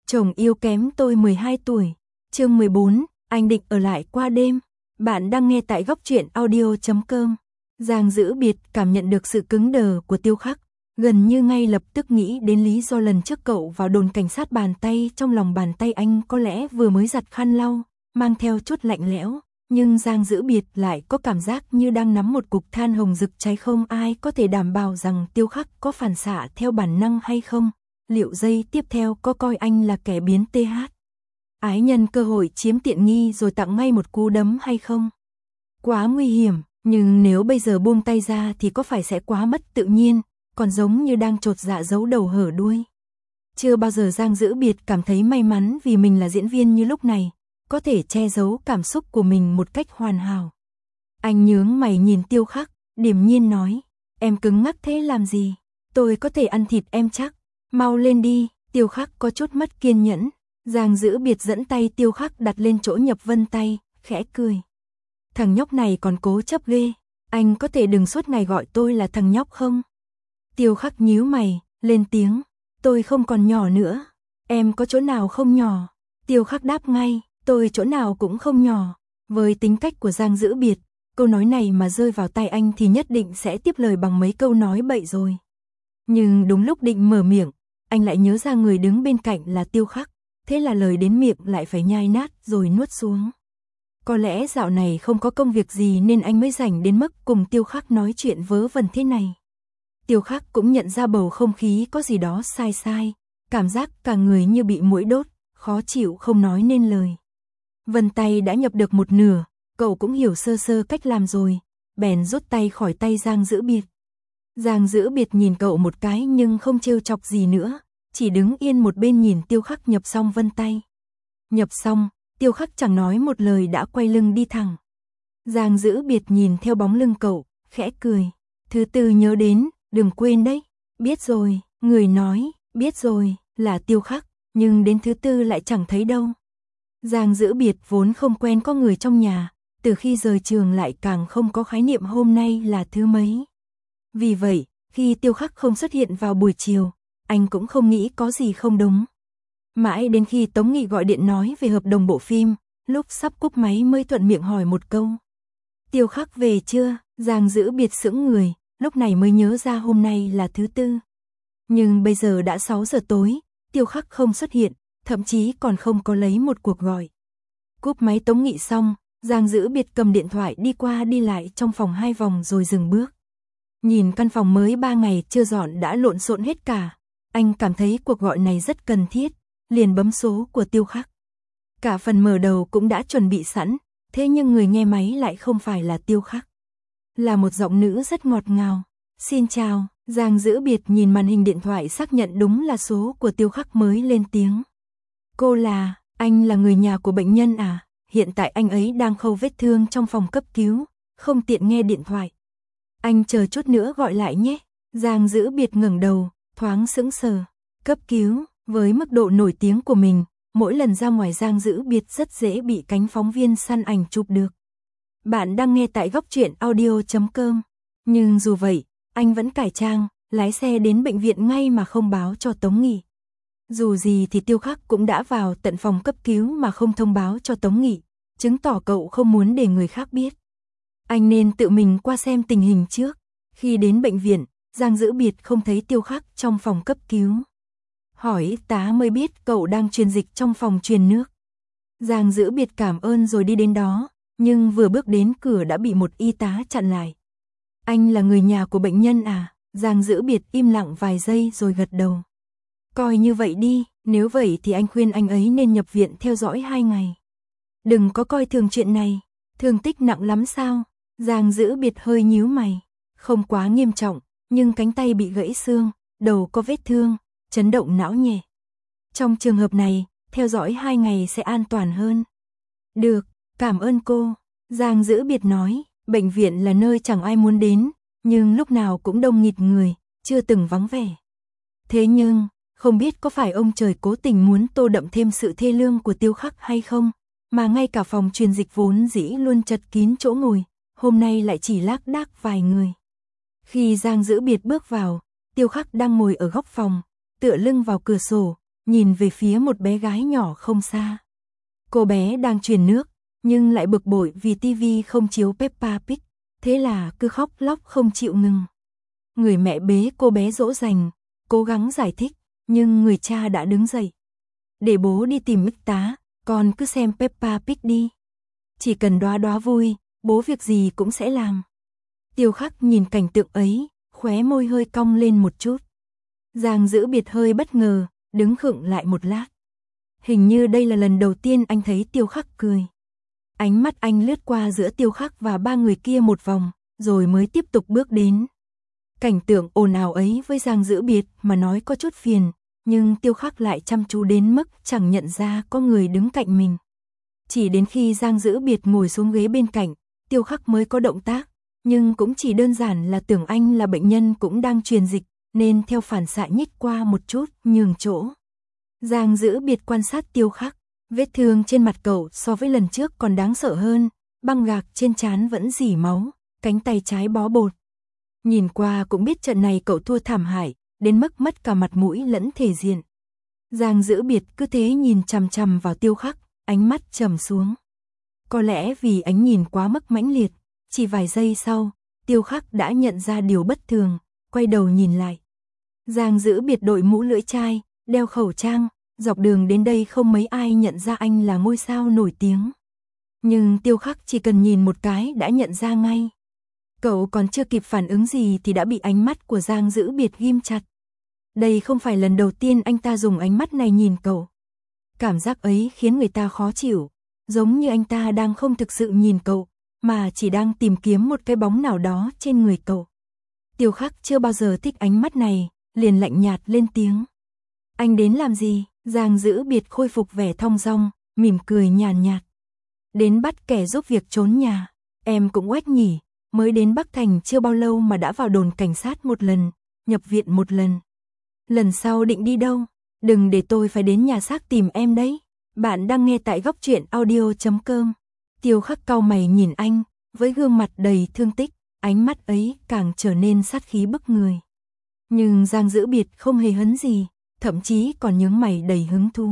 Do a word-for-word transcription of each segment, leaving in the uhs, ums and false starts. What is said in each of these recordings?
Chồng yêu kém tôi mười hai tuổi. Chương mười bốn, anh định ở lại qua đêm. Bạn đang nghe tại góc truyện audio chấm com. Giang Dữ Biệt cảm nhận được sự cứng đờ của Tiêu Khắc, gần như ngay lập tức nghĩ đến lý do lần trước cậu vào đồn cảnh sát, bàn tay trong lòng bàn tay anh có lẽ vừa mới giặt khăn lau, mang theo chút lạnh lẽo, nhưng Giang Dữ Biệt lại có cảm giác như đang nắm một cục than hồng rực cháy. Không ai có thể đảm bảo rằng Tiêu Khắc có phản xạ theo bản năng hay không. Liệu giây tiếp theo có coi anh là kẻ biến th ái nhân cơ hội chiếm tiện nghi rồi tặng ngay một cú đấm hay không? Quá nguy hiểm, nhưng nếu bây giờ buông tay ra thì có phải sẽ quá mất tự nhiên, còn giống như đang chột dạ giấu đầu hở đuôi. Chưa bao giờ Giang Dữ Biệt cảm thấy may mắn vì mình là diễn viên như lúc này, có thể che giấu cảm xúc của mình một cách hoàn hảo. Anh nhướng mày nhìn Tiêu Khắc, điềm nhiên nói, em cứng ngắc thế làm gì? Tôi có thể ăn thịt em chắc. Mau lên đi. Tiêu Khắc có chút mất kiên nhẫn. Giang Dữ Biệt dẫn tay Tiêu Khắc đặt lên chỗ nhập vân tay, khẽ cười. Thằng nhóc này còn cố chấp ghê. Anh có thể đừng suốt ngày gọi tôi là thằng nhóc không? Tiêu Khắc nhíu mày, lên tiếng. Tôi không còn nhỏ nữa. Em có chỗ nào không nhỏ? Tiêu Khắc đáp ngay, tôi chỗ nào cũng không nhỏ. Với tính cách của Giang Dữ Biệt, câu nói này mà rơi vào tay anh thì nhất định sẽ tiếp lời bằng mấy câu nói bậy rồi. Nhưng đúng lúc định mở miệng, anh lại nhớ ra người đứng bên cạnh là Tiêu Khắc, thế là lời đến miệng lại phải nhai nát rồi nuốt xuống. Có lẽ dạo này không có công việc gì nên anh mới rảnh đến mức cùng Tiêu Khắc nói chuyện vớ vẩn thế này. Tiêu Khắc cũng nhận ra bầu không khí có gì đó sai sai, cảm giác cả người như bị muỗi đốt, khó chịu không nói nên lời. Vân tay đã nhập được một nửa, cậu cũng hiểu sơ sơ cách làm rồi, bèn rút tay khỏi tay Giang Dữ Biệt. Giang Dữ Biệt nhìn cậu một cái nhưng không trêu chọc gì nữa, chỉ đứng yên một bên nhìn Tiêu Khắc nhập xong vân tay. Nhập xong, Tiêu Khắc chẳng nói một lời đã quay lưng đi thẳng. Giang Dữ Biệt nhìn theo bóng lưng cậu, khẽ cười. Thứ tư nhớ đến, đừng quên đấy. Biết rồi, người nói, biết rồi, là Tiêu Khắc, nhưng đến thứ tư lại chẳng thấy đâu. Giang Dữ Biệt vốn không quen có người trong nhà, từ khi rời trường lại càng không có khái niệm hôm nay là thứ mấy. Vì vậy, khi Tiêu Khắc không xuất hiện vào buổi chiều, anh cũng không nghĩ có gì không đúng. Mãi đến khi Tống Nghị gọi điện nói về hợp đồng bộ phim, lúc sắp cúp máy mới thuận miệng hỏi một câu. Tiêu Khắc về chưa? Giang Dữ Biệt sững người, lúc này mới nhớ ra hôm nay là thứ tư. Nhưng bây giờ đã sáu giờ tối, Tiêu Khắc không xuất hiện, thậm chí còn không có lấy một cuộc gọi. Cúp máy Tống Nghị xong, Giang Dữ Biệt cầm điện thoại đi qua đi lại trong phòng hai vòng rồi dừng bước. Nhìn căn phòng mới ba ngày chưa dọn đã lộn xộn hết cả, anh cảm thấy cuộc gọi này rất cần thiết, liền bấm số của Tiêu Khắc. Cả phần mở đầu cũng đã chuẩn bị sẵn, thế nhưng người nghe máy lại không phải là Tiêu Khắc. Là một giọng nữ rất ngọt ngào. Xin chào, Giang Dữ Biệt nhìn màn hình điện thoại xác nhận đúng là số của Tiêu Khắc mới lên tiếng. Cô là, anh là người nhà của bệnh nhân à? Hiện tại anh ấy đang khâu vết thương trong phòng cấp cứu, không tiện nghe điện thoại. Anh chờ chút nữa gọi lại nhé. Giang Dữ Biệt ngẩng đầu, thoáng sững sờ. Cấp cứu, với mức độ nổi tiếng của mình, mỗi lần ra ngoài Giang Dữ Biệt rất dễ bị cánh phóng viên săn ảnh chụp được. Bạn đang nghe tại góc truyện audio chấm com. Nhưng dù vậy, anh vẫn cải trang, lái xe đến bệnh viện ngay mà không báo cho Tống Nghị. Dù gì thì Tiêu Khắc cũng đã vào tận phòng cấp cứu mà không thông báo cho Tống Nghị, chứng tỏ cậu không muốn để người khác biết. Anh nên tự mình qua xem tình hình trước. Khi đến bệnh viện, Giang Dữ Biệt không thấy Tiêu Khắc trong phòng cấp cứu. Hỏi y tá mới biết cậu đang truyền dịch trong phòng truyền nước. Giang Dữ Biệt cảm ơn rồi đi đến đó, nhưng vừa bước đến cửa đã bị một y tá chặn lại. Anh là người nhà của bệnh nhân à? Giang Dữ Biệt im lặng vài giây rồi gật đầu. Coi như vậy đi, nếu vậy thì anh khuyên anh ấy nên nhập viện theo dõi hai ngày. Đừng có coi thường chuyện này. Thương tích nặng lắm sao? Giang Dữ Biệt hơi nhíu mày. Không quá nghiêm trọng, nhưng cánh tay bị gãy xương, đầu có vết thương, chấn động não nhẹ. Trong trường hợp này, theo dõi hai ngày sẽ an toàn hơn. Được, cảm ơn cô. Giang Dữ Biệt nói, bệnh viện là nơi chẳng ai muốn đến, nhưng lúc nào cũng đông nghịt người, chưa từng vắng vẻ. Thế nhưng, không biết có phải ông trời cố tình muốn tô đậm thêm sự thê lương của Tiêu Khắc hay không, mà ngay cả phòng truyền dịch vốn dĩ luôn chật kín chỗ ngồi, hôm nay lại chỉ lác đác vài người. Khi Giang Dữ Biệt bước vào, Tiêu Khắc đang ngồi ở góc phòng, tựa lưng vào cửa sổ, nhìn về phía một bé gái nhỏ không xa. Cô bé đang truyền nước, nhưng lại bực bội vì tivi không chiếu Peppa Pig, thế là cứ khóc lóc không chịu ngừng. Người mẹ bế cô bé dỗ dành, cố gắng giải thích, nhưng người cha đã đứng dậy. Để bố đi tìm Mích tá, con cứ xem Peppa Pig đi. Chỉ cần đoá đoá vui, bố việc gì cũng sẽ làm. Tiêu Khắc nhìn cảnh tượng ấy, khóe môi hơi cong lên một chút. Giang Dữ Biệt hơi bất ngờ, đứng khựng lại một lát. Hình như đây là lần đầu tiên anh thấy Tiêu Khắc cười. Ánh mắt anh lướt qua giữa Tiêu Khắc và ba người kia một vòng, rồi mới tiếp tục bước đến. Cảnh tượng ồn ào ấy với Giang Dữ Biệt mà nói có chút phiền, nhưng Tiêu Khắc lại chăm chú đến mức chẳng nhận ra có người đứng cạnh mình. Chỉ đến khi Giang Dữ Biệt ngồi xuống ghế bên cạnh, Tiêu Khắc mới có động tác, nhưng cũng chỉ đơn giản là tưởng anh là bệnh nhân cũng đang truyền dịch, nên theo phản xạ nhích qua một chút, nhường chỗ. Giang Dữ Biệt quan sát Tiêu Khắc, vết thương trên mặt cậu so với lần trước còn đáng sợ hơn, băng gạc trên trán vẫn rỉ máu, cánh tay trái bó bột. Nhìn qua cũng biết trận này cậu thua thảm hại, đến mức mất cả mặt mũi lẫn thể diện. Giang Dữ Biệt cứ thế nhìn chằm chằm vào Tiêu Khắc, ánh mắt trầm xuống. Có lẽ vì ánh nhìn quá mức mãnh liệt, chỉ vài giây sau, Tiêu Khắc đã nhận ra điều bất thường, quay đầu nhìn lại. Giang Dữ Biệt đội mũ lưỡi chai, đeo khẩu trang, dọc đường đến đây không mấy ai nhận ra anh là ngôi sao nổi tiếng. Nhưng Tiêu Khắc chỉ cần nhìn một cái đã nhận ra ngay. Cậu còn chưa kịp phản ứng gì thì đã bị ánh mắt của Giang Dữ Biệt ghim chặt. Đây không phải lần đầu tiên anh ta dùng ánh mắt này nhìn cậu. Cảm giác ấy khiến người ta khó chịu, giống như anh ta đang không thực sự nhìn cậu, mà chỉ đang tìm kiếm một cái bóng nào đó trên người cậu. Tiêu Khắc chưa bao giờ thích ánh mắt này, liền lạnh nhạt lên tiếng. Anh đến làm gì? Giang Dữ Biệt khôi phục vẻ thong dong, mỉm cười nhàn nhạt. Đến bắt kẻ giúp việc trốn nhà. Em cũng oách nhỉ, mới đến Bắc Thành chưa bao lâu mà đã vào đồn cảnh sát một lần, nhập viện một lần. Lần sau định đi đâu? Đừng để tôi phải đến nhà xác tìm em đấy. Bạn đang nghe tại góc truyện audio chấm com. Tiêu Khắc cau mày nhìn anh, với gương mặt đầy thương tích, ánh mắt ấy càng trở nên sát khí bức người. Nhưng Giang Dữ Biệt không hề hấn gì, thậm chí còn nhướng mày đầy hứng thú.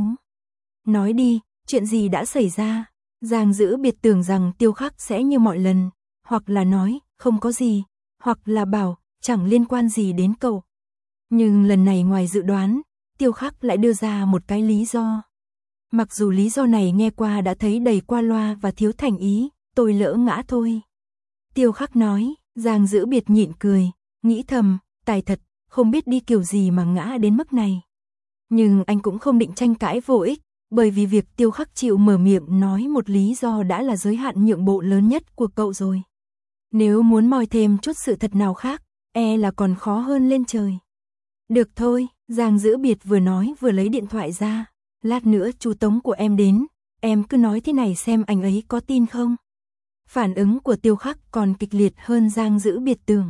Nói đi, chuyện gì đã xảy ra? Giang Dữ Biệt tưởng rằng Tiêu Khắc sẽ như mọi lần, hoặc là nói, không có gì, hoặc là bảo, chẳng liên quan gì đến cậu. Nhưng lần này ngoài dự đoán, Tiêu Khắc lại đưa ra một cái lý do. Mặc dù lý do này nghe qua đã thấy đầy qua loa và thiếu thành ý, tôi lỡ ngã thôi. Tiêu Khắc nói, Giang Dữ Biệt nhịn cười, nghĩ thầm, tài thật, không biết đi kiểu gì mà ngã đến mức này. Nhưng anh cũng không định tranh cãi vô ích, bởi vì việc Tiêu Khắc chịu mở miệng nói một lý do đã là giới hạn nhượng bộ lớn nhất của cậu rồi. Nếu muốn moi thêm chút sự thật nào khác, e là còn khó hơn lên trời. Được thôi, Giang Dữ Biệt vừa nói vừa lấy điện thoại ra. Lát nữa chú Tống của em đến, em cứ nói thế này xem anh ấy có tin không. Phản ứng của Tiêu Khắc còn kịch liệt hơn Giang Dữ Biệt tưởng.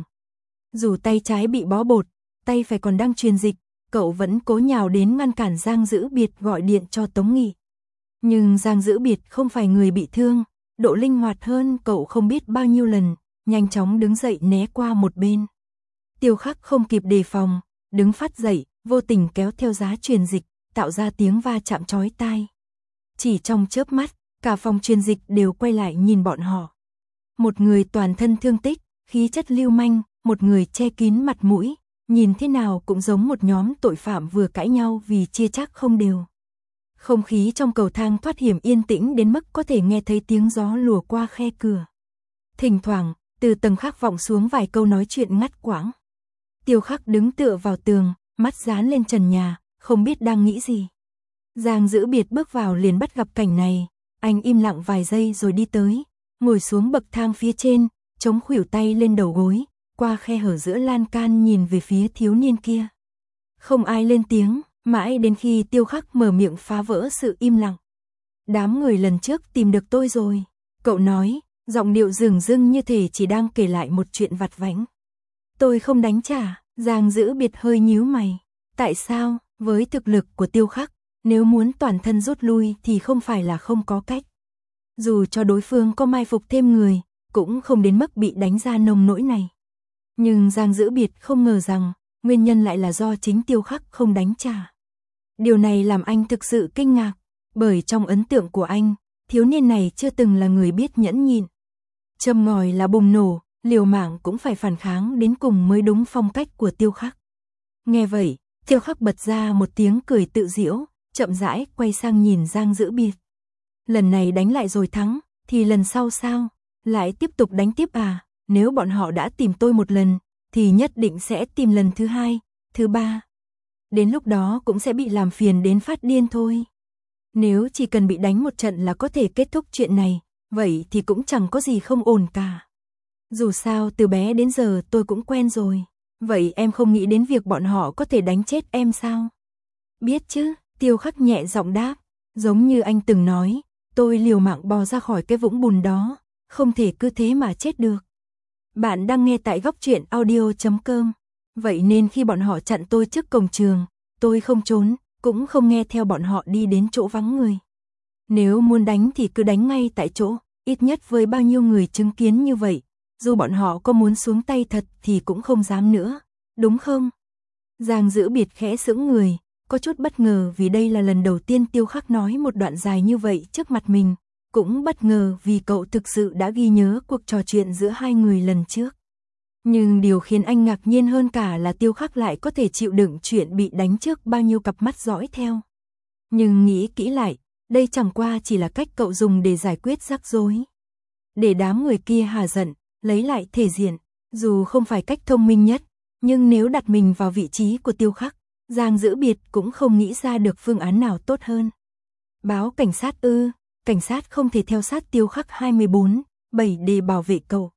Dù tay trái bị bó bột, tay phải còn đang truyền dịch, cậu vẫn cố nhào đến ngăn cản Giang Dữ Biệt gọi điện cho Tống Nghị. Nhưng Giang Dữ Biệt không phải người bị thương, độ linh hoạt hơn cậu không biết bao nhiêu lần, nhanh chóng đứng dậy né qua một bên. Tiêu Khắc không kịp đề phòng, đứng phát dậy, vô tình kéo theo giá truyền dịch, tạo ra tiếng va chạm chói tai. Chỉ trong chớp mắt, cả phòng truyền dịch đều quay lại nhìn bọn họ. Một người toàn thân thương tích, khí chất lưu manh, một người che kín mặt mũi, nhìn thế nào cũng giống một nhóm tội phạm vừa cãi nhau vì chia chác không đều. Không khí trong cầu thang thoát hiểm yên tĩnh đến mức có thể nghe thấy tiếng gió lùa qua khe cửa. Thỉnh thoảng, từ tầng khác vọng xuống vài câu nói chuyện ngắt quãng. Tiêu Khắc đứng tựa vào tường, mắt dán lên trần nhà, không biết đang nghĩ gì. Giang Dữ Biệt bước vào liền bắt gặp cảnh này, anh im lặng vài giây rồi đi tới, ngồi xuống bậc thang phía trên, chống khuỷu tay lên đầu gối, qua khe hở giữa lan can nhìn về phía thiếu niên kia. Không ai lên tiếng, mãi đến khi Tiêu Khắc mở miệng phá vỡ sự im lặng. Đám người lần trước tìm được tôi rồi, cậu nói, giọng điệu dửng dưng như thể chỉ đang kể lại một chuyện vặt vãnh. Tôi không đánh trả, Giang Dữ Biệt hơi nhíu mày. Tại sao, với thực lực của Tiêu Khắc, nếu muốn toàn thân rút lui thì không phải là không có cách. Dù cho đối phương có mai phục thêm người, cũng không đến mức bị đánh ra nông nỗi này. Nhưng Giang Dữ Biệt không ngờ rằng, nguyên nhân lại là do chính Tiêu Khắc không đánh trả. Điều này làm anh thực sự kinh ngạc, bởi trong ấn tượng của anh, thiếu niên này chưa từng là người biết nhẫn nhịn. Châm ngòi là bùng nổ, liều mạng cũng phải phản kháng đến cùng mới đúng phong cách của Tiêu Khắc. Nghe vậy, Tiêu Khắc bật ra một tiếng cười tự giễu, chậm rãi quay sang nhìn Giang Dữ Biệt. Lần này đánh lại rồi thắng, thì lần sau sao? Lại tiếp tục đánh tiếp à? Nếu bọn họ đã tìm tôi một lần, thì nhất định sẽ tìm lần thứ hai, thứ ba. Đến lúc đó cũng sẽ bị làm phiền đến phát điên thôi. Nếu chỉ cần bị đánh một trận là có thể kết thúc chuyện này, vậy thì cũng chẳng có gì không ổn cả. Dù sao từ bé đến giờ tôi cũng quen rồi. Vậy em không nghĩ đến việc bọn họ có thể đánh chết em sao? Biết chứ, Tiêu Khắc nhẹ giọng đáp. Giống như anh từng nói, tôi liều mạng bò ra khỏi cái vũng bùn đó, không thể cứ thế mà chết được. Bạn đang nghe tại góc truyện audio chấm com. Vậy nên khi bọn họ chặn tôi trước cổng trường, tôi không trốn, cũng không nghe theo bọn họ đi đến chỗ vắng người. Nếu muốn đánh thì cứ đánh ngay tại chỗ, ít nhất với bao nhiêu người chứng kiến như vậy, dù bọn họ có muốn xuống tay thật thì cũng không dám nữa, đúng không? Giang Dữ Biệt khẽ sững người, có chút bất ngờ vì đây là lần đầu tiên Tiêu Khắc nói một đoạn dài như vậy trước mặt mình, cũng bất ngờ vì cậu thực sự đã ghi nhớ cuộc trò chuyện giữa hai người lần trước. Nhưng điều khiến anh ngạc nhiên hơn cả là Tiêu Khắc lại có thể chịu đựng chuyện bị đánh trước bao nhiêu cặp mắt dõi theo. Nhưng nghĩ kỹ lại, đây chẳng qua chỉ là cách cậu dùng để giải quyết rắc rối. Để đám người kia hả giận, lấy lại thể diện, dù không phải cách thông minh nhất, nhưng nếu đặt mình vào vị trí của Tiêu Khắc, Giang Dữ Biệt cũng không nghĩ ra được phương án nào tốt hơn. Báo cảnh sát ư? Cảnh sát không thể theo sát Tiêu Khắc hai mươi bốn bảy để bảo vệ cậu.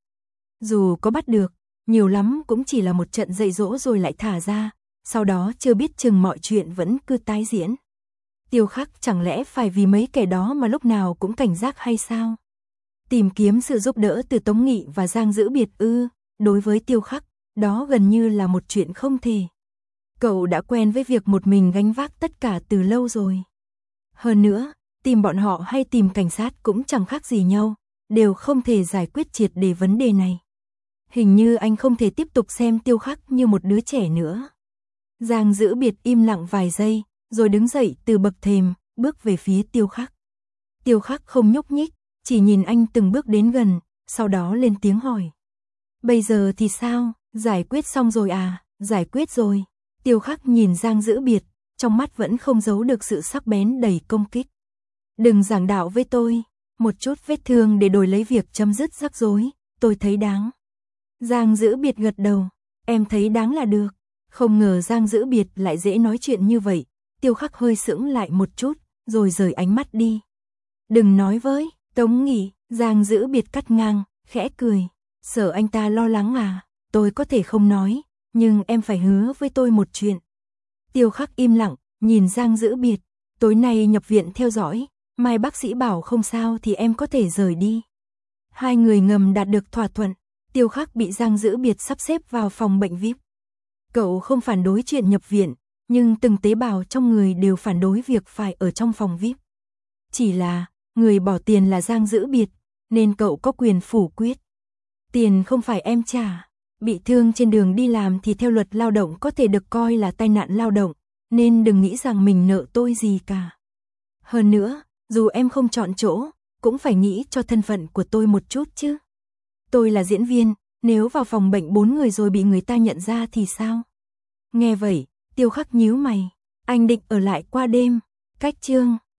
Dù có bắt được, nhiều lắm cũng chỉ là một trận dạy dỗ rồi lại thả ra, sau đó chưa biết chừng mọi chuyện vẫn cứ tái diễn. Tiêu Khắc chẳng lẽ phải vì mấy kẻ đó mà lúc nào cũng cảnh giác hay sao? Tìm kiếm sự giúp đỡ từ Tống Nghị và Giang Dữ Biệt ư? Đối với Tiêu Khắc, đó gần như là một chuyện không thể. Cậu đã quen với việc một mình gánh vác tất cả từ lâu rồi. Hơn nữa, tìm bọn họ hay tìm cảnh sát cũng chẳng khác gì nhau, đều không thể giải quyết triệt để vấn đề này. Hình như anh không thể tiếp tục xem Tiêu Khắc như một đứa trẻ nữa. Giang Dữ Biệt im lặng vài giây, rồi đứng dậy từ bậc thềm, bước về phía Tiêu Khắc. Tiêu Khắc không nhúc nhích, chỉ nhìn anh từng bước đến gần, sau đó lên tiếng hỏi. Bây giờ thì sao? Giải quyết xong rồi à? Giải quyết rồi. Tiêu Khắc nhìn Giang Dữ Biệt, trong mắt vẫn không giấu được sự sắc bén đầy công kích. Đừng giảng đạo với tôi, một chút vết thương để đổi lấy việc chấm dứt rắc rối, tôi thấy đáng. Giang Dữ Biệt gật đầu, em thấy đáng là được. Không ngờ Giang Dữ Biệt lại dễ nói chuyện như vậy. Tiêu Khắc hơi sững lại một chút, rồi rời ánh mắt đi. Đừng nói với, Tống Nghị. Giang Dữ Biệt cắt ngang, khẽ cười. Sợ anh ta lo lắng à? Tôi có thể không nói, nhưng em phải hứa với tôi một chuyện. Tiêu Khắc im lặng, nhìn Giang Dữ Biệt. Tối nay nhập viện theo dõi, mai bác sĩ bảo không sao thì em có thể rời đi. Hai người ngầm đạt được thỏa thuận. Tiêu Khắc bị Giang Dữ Biệt sắp xếp vào phòng bệnh vi ai pi. Cậu không phản đối chuyện nhập viện, nhưng từng tế bào trong người đều phản đối việc phải ở trong phòng vi ai pi. Chỉ là, người bỏ tiền là Giang Dữ Biệt, nên cậu có quyền phủ quyết. Tiền không phải em trả, bị thương trên đường đi làm thì theo luật lao động có thể được coi là tai nạn lao động, nên đừng nghĩ rằng mình nợ tôi gì cả. Hơn nữa, dù em không chọn chỗ, cũng phải nghĩ cho thân phận của tôi một chút chứ. Tôi là diễn viên, nếu vào phòng bệnh bốn người rồi bị người ta nhận ra thì sao? Nghe vậy, Tiêu Khắc nhíu mày, anh định ở lại qua đêm, cách chương.